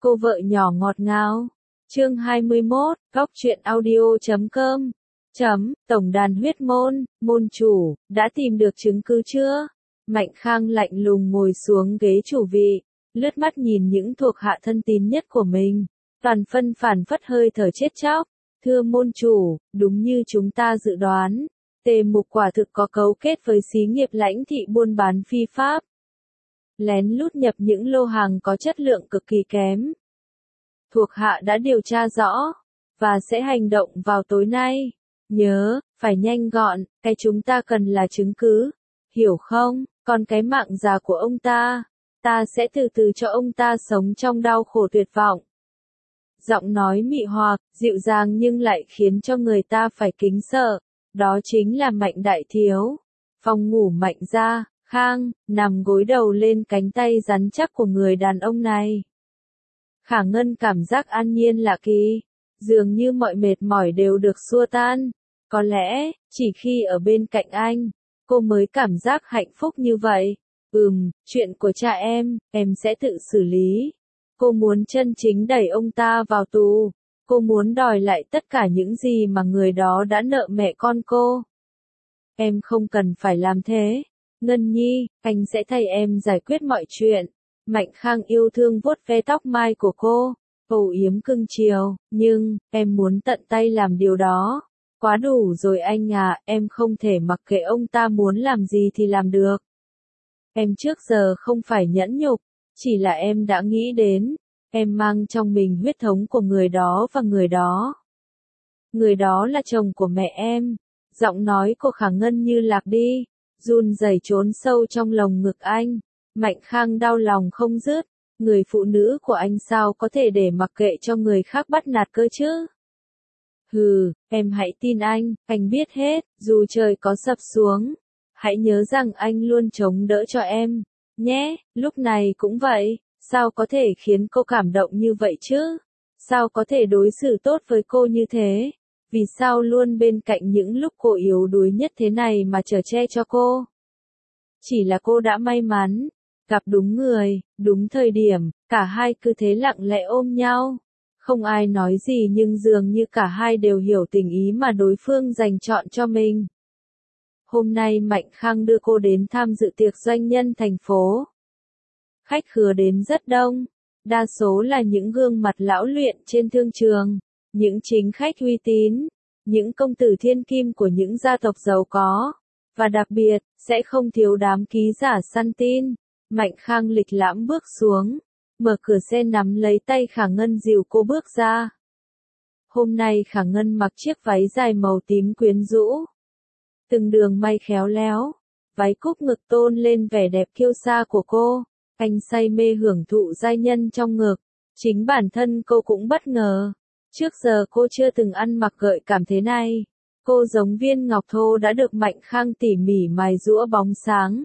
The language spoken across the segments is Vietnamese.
Cô vợ nhỏ ngọt ngào. Chương 21, Góc truyện audio.com. Tổng đàn huyết môn, môn chủ, đã tìm được chứng cứ chưa? Mạnh Khang lạnh lùng ngồi xuống ghế chủ vị, lướt mắt nhìn những thuộc hạ thân tín nhất của mình. Toàn phân phản phất hơi thở chết chóc. Thưa môn chủ, đúng như chúng ta dự đoán, Tề Mục quả thực có cấu kết với xí nghiệp Lãnh thị buôn bán phi pháp, lén lút nhập những lô hàng có chất lượng cực kỳ kém. Thuộc hạ đã điều tra rõ, và sẽ hành động vào tối nay. Nhớ, phải nhanh gọn, cái chúng ta cần là chứng cứ. Hiểu không? Còn cái mạng già của ông ta sẽ từ từ cho ông ta sống trong đau khổ tuyệt vọng. Giọng nói mị hoặc, dịu dàng nhưng lại khiến cho người ta phải kính sợ. Đó chính là Mạnh đại thiếu. Phòng ngủ Mạnh gia, Khang, nằm gối đầu lên cánh tay rắn chắc của người đàn ông này. Khả Ngân cảm giác an nhiên lạ kỳ, dường như mọi mệt mỏi đều được xua tan. Có lẽ, chỉ khi ở bên cạnh anh, cô mới cảm giác hạnh phúc như vậy. Chuyện của cha em sẽ tự xử lý. Cô muốn chân chính đẩy ông ta vào tù. Cô muốn đòi lại tất cả những gì mà người đó đã nợ mẹ con cô. Em không cần phải làm thế. Ngân Nhi, anh sẽ thay em giải quyết mọi chuyện. Mạnh Khang yêu thương vuốt ve tóc mai của cô, âu yếm cưng chiều, nhưng, em muốn tận tay làm điều đó. Quá đủ rồi anh à, em không thể mặc kệ ông ta muốn làm gì thì làm được. Em trước giờ không phải nhẫn nhục, chỉ là em đã nghĩ đến, em mang trong mình huyết thống của người đó và người đó. Người đó là chồng của mẹ em. Giọng nói của Khả Ngân như lạc đi, run rẩy trốn sâu trong lồng ngực anh. Mạnh Khang đau lòng không dứt, người phụ nữ của anh sao có thể để mặc kệ cho người khác bắt nạt cơ chứ? Hừ, em hãy tin anh biết hết, dù trời có sập xuống. Hãy nhớ rằng anh luôn chống đỡ cho em, nhé, lúc này cũng vậy, sao có thể khiến cô cảm động như vậy chứ? Sao có thể đối xử tốt với cô như thế? Vì sao luôn bên cạnh những lúc cô yếu đuối nhất thế này mà chở che cho cô? Chỉ là cô đã may mắn, gặp đúng người, đúng thời điểm, cả hai cứ thế lặng lẽ ôm nhau. Không ai nói gì nhưng dường như cả hai đều hiểu tình ý mà đối phương dành chọn cho mình. Hôm nay Mạnh Khang đưa cô đến tham dự tiệc doanh nhân thành phố. Khách khứa đến rất đông, đa số là những gương mặt lão luyện trên thương trường, những chính khách uy tín, những công tử thiên kim của những gia tộc giàu có, và đặc biệt, sẽ không thiếu đám ký giả săn tin. Mạnh Khang lịch lãm bước xuống, mở cửa xe nắm lấy tay Khả Ngân dìu cô bước ra. Hôm nay Khả Ngân mặc chiếc váy dài màu tím quyến rũ. Từng đường may khéo léo, váy cúc ngực tôn lên vẻ đẹp kiêu sa của cô. Anh say mê hưởng thụ giai nhân trong ngực. Chính bản thân cô cũng bất ngờ. Trước giờ cô chưa từng ăn mặc gợi cảm thế này. Cô giống viên ngọc thô đã được Mạnh Khang tỉ mỉ mài giũa bóng sáng.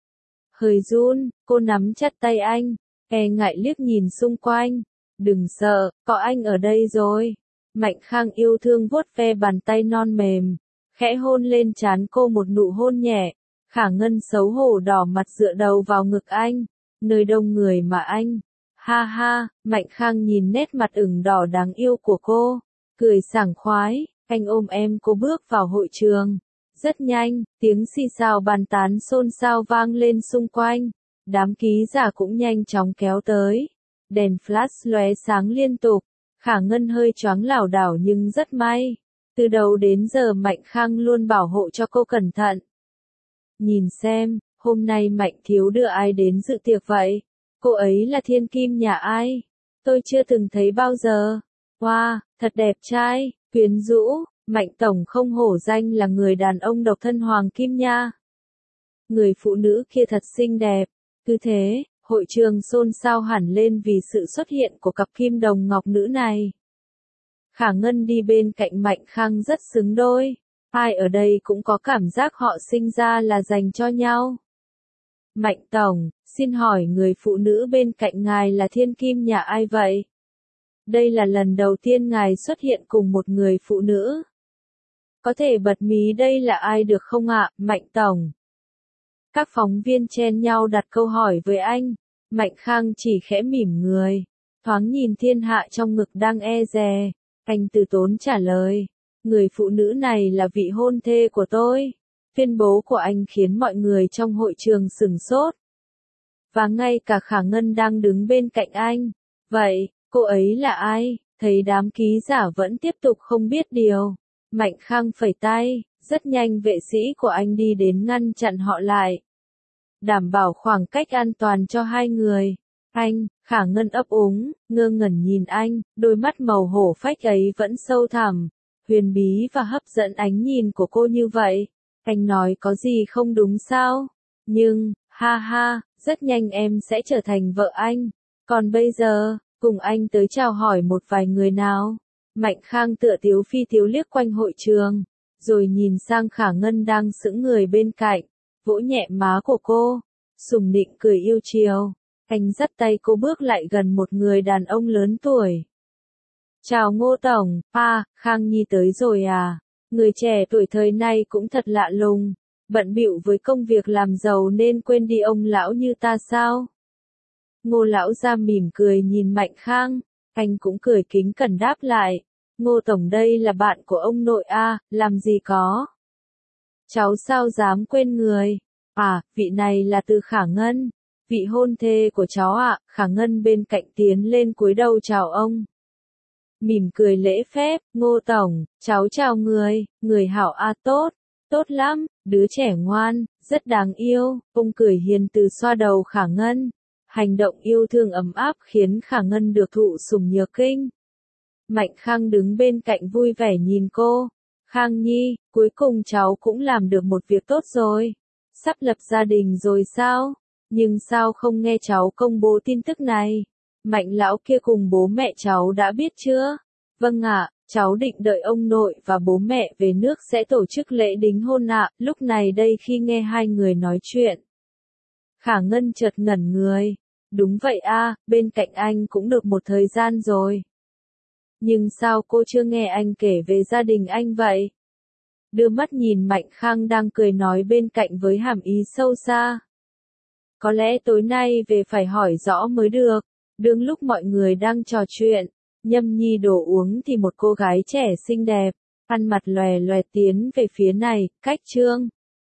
Hơi run, cô nắm chặt tay anh, e ngại liếc nhìn xung quanh. Đừng sợ, có anh ở đây rồi. Mạnh Khang yêu thương vuốt ve bàn tay non mềm, khẽ hôn lên trán cô một nụ hôn nhẹ. Khả Ngân xấu hổ đỏ mặt dựa đầu vào ngực anh, nơi đông người mà anh. Ha ha, Mạnh Khang nhìn nét mặt ửng đỏ đáng yêu của cô, cười sảng khoái. Anh ôm em cô bước vào hội trường. Rất nhanh, tiếng xì xào bàn tán xôn xao vang lên xung quanh. Đám ký giả cũng nhanh chóng kéo tới. Đèn flash lóe sáng liên tục. Khả Ngân hơi choáng lảo đảo nhưng rất may. Từ đầu đến giờ Mạnh Khang luôn bảo hộ cho cô cẩn thận. Nhìn xem, hôm nay Mạnh thiếu đưa ai đến dự tiệc vậy? Cô ấy là thiên kim nhà ai? Tôi chưa từng thấy bao giờ. Wow, thật đẹp trai, quyến rũ. Mạnh tổng không hổ danh là người đàn ông độc thân hoàng kim nha. Người phụ nữ kia thật xinh đẹp. Cứ thế, hội trường xôn xao hẳn lên vì sự xuất hiện của cặp kim đồng ngọc nữ này. Khả Ngân đi bên cạnh Mạnh Khang rất xứng đôi. Ai ở đây cũng có cảm giác họ sinh ra là dành cho nhau. Mạnh tổng, xin hỏi người phụ nữ bên cạnh ngài là thiên kim nhà ai vậy? Đây là lần đầu tiên ngài xuất hiện cùng một người phụ nữ. Có thể bật mí đây là ai được không ạ, Mạnh tổng? Các phóng viên chen nhau đặt câu hỏi với anh. Mạnh Khang chỉ khẽ mỉm người. Thoáng nhìn thiên hạ trong ngực đang e dè, anh từ tốn trả lời. Người phụ nữ này là vị hôn thê của tôi. Tuyên bố của anh khiến mọi người trong hội trường sửng sốt. Và ngay cả Khả Ngân đang đứng bên cạnh anh. Vậy, cô ấy là ai? Thấy đám ký giả vẫn tiếp tục không biết điều. Mạnh Khang phẩy tay, rất nhanh vệ sĩ của anh đi đến ngăn chặn họ lại. Đảm bảo khoảng cách an toàn cho hai người. Anh, Khả Ngân ấp úng, ngơ ngẩn nhìn anh, đôi mắt màu hổ phách ấy vẫn sâu thẳm, huyền bí và hấp dẫn ánh nhìn của cô như vậy. Anh nói có gì không đúng sao? Nhưng, ha ha, rất nhanh em sẽ trở thành vợ anh. Còn bây giờ, cùng anh tới chào hỏi một vài người nào. Mạnh Khang tựa tiếu phi tiếu liếc quanh hội trường, rồi nhìn sang Khả Ngân đang sững người bên cạnh, vỗ nhẹ má của cô, sùng nịnh cười yêu chiều. Anh dắt tay cô bước lại gần một người đàn ông lớn tuổi. Chào Ngô Tổng, Khang Nhi tới rồi à? Người trẻ tuổi thời nay cũng thật lạ lùng, bận bịu với công việc làm giàu nên quên đi ông lão như ta sao? Ngô lão ra mỉm cười nhìn Mạnh Khang, anh cũng cười kính cẩn đáp lại. Ngô Tổng đây là bạn của ông nội làm gì có. Cháu sao dám quên người? Vị này là Từ Khả Ngân, vị hôn thê của cháu ạ. Khả Ngân bên cạnh tiến lên cúi đầu chào ông. Mỉm cười lễ phép, Ngô Tổng, cháu chào người hảo tốt lắm, đứa trẻ ngoan, rất đáng yêu. Ông cười hiền từ xoa đầu Khả Ngân. Hành động yêu thương ấm áp khiến Khả Ngân được thụ sủng nhược kinh. Mạnh Khang đứng bên cạnh vui vẻ nhìn cô. Khang Nhi, cuối cùng cháu cũng làm được một việc tốt rồi. Sắp lập gia đình rồi sao? Nhưng sao không nghe cháu công bố tin tức này? Mạnh lão kia cùng bố mẹ cháu đã biết chưa? Vâng ạ, cháu định đợi ông nội và bố mẹ về nước sẽ tổ chức lễ đính hôn ạ. Lúc này đây khi nghe hai người nói chuyện, Khả Ngân chợt ngẩn người. Đúng vậy bên cạnh anh cũng được một thời gian rồi. Nhưng sao cô chưa nghe anh kể về gia đình anh vậy? Đưa mắt nhìn Mạnh Khang đang cười nói bên cạnh với hàm ý sâu xa. Có lẽ tối nay về phải hỏi rõ mới được. Đương lúc mọi người đang trò chuyện, nhâm nhi đồ uống thì một cô gái trẻ xinh đẹp, ăn mặt lòe loẹt tiến về phía này, cách Trương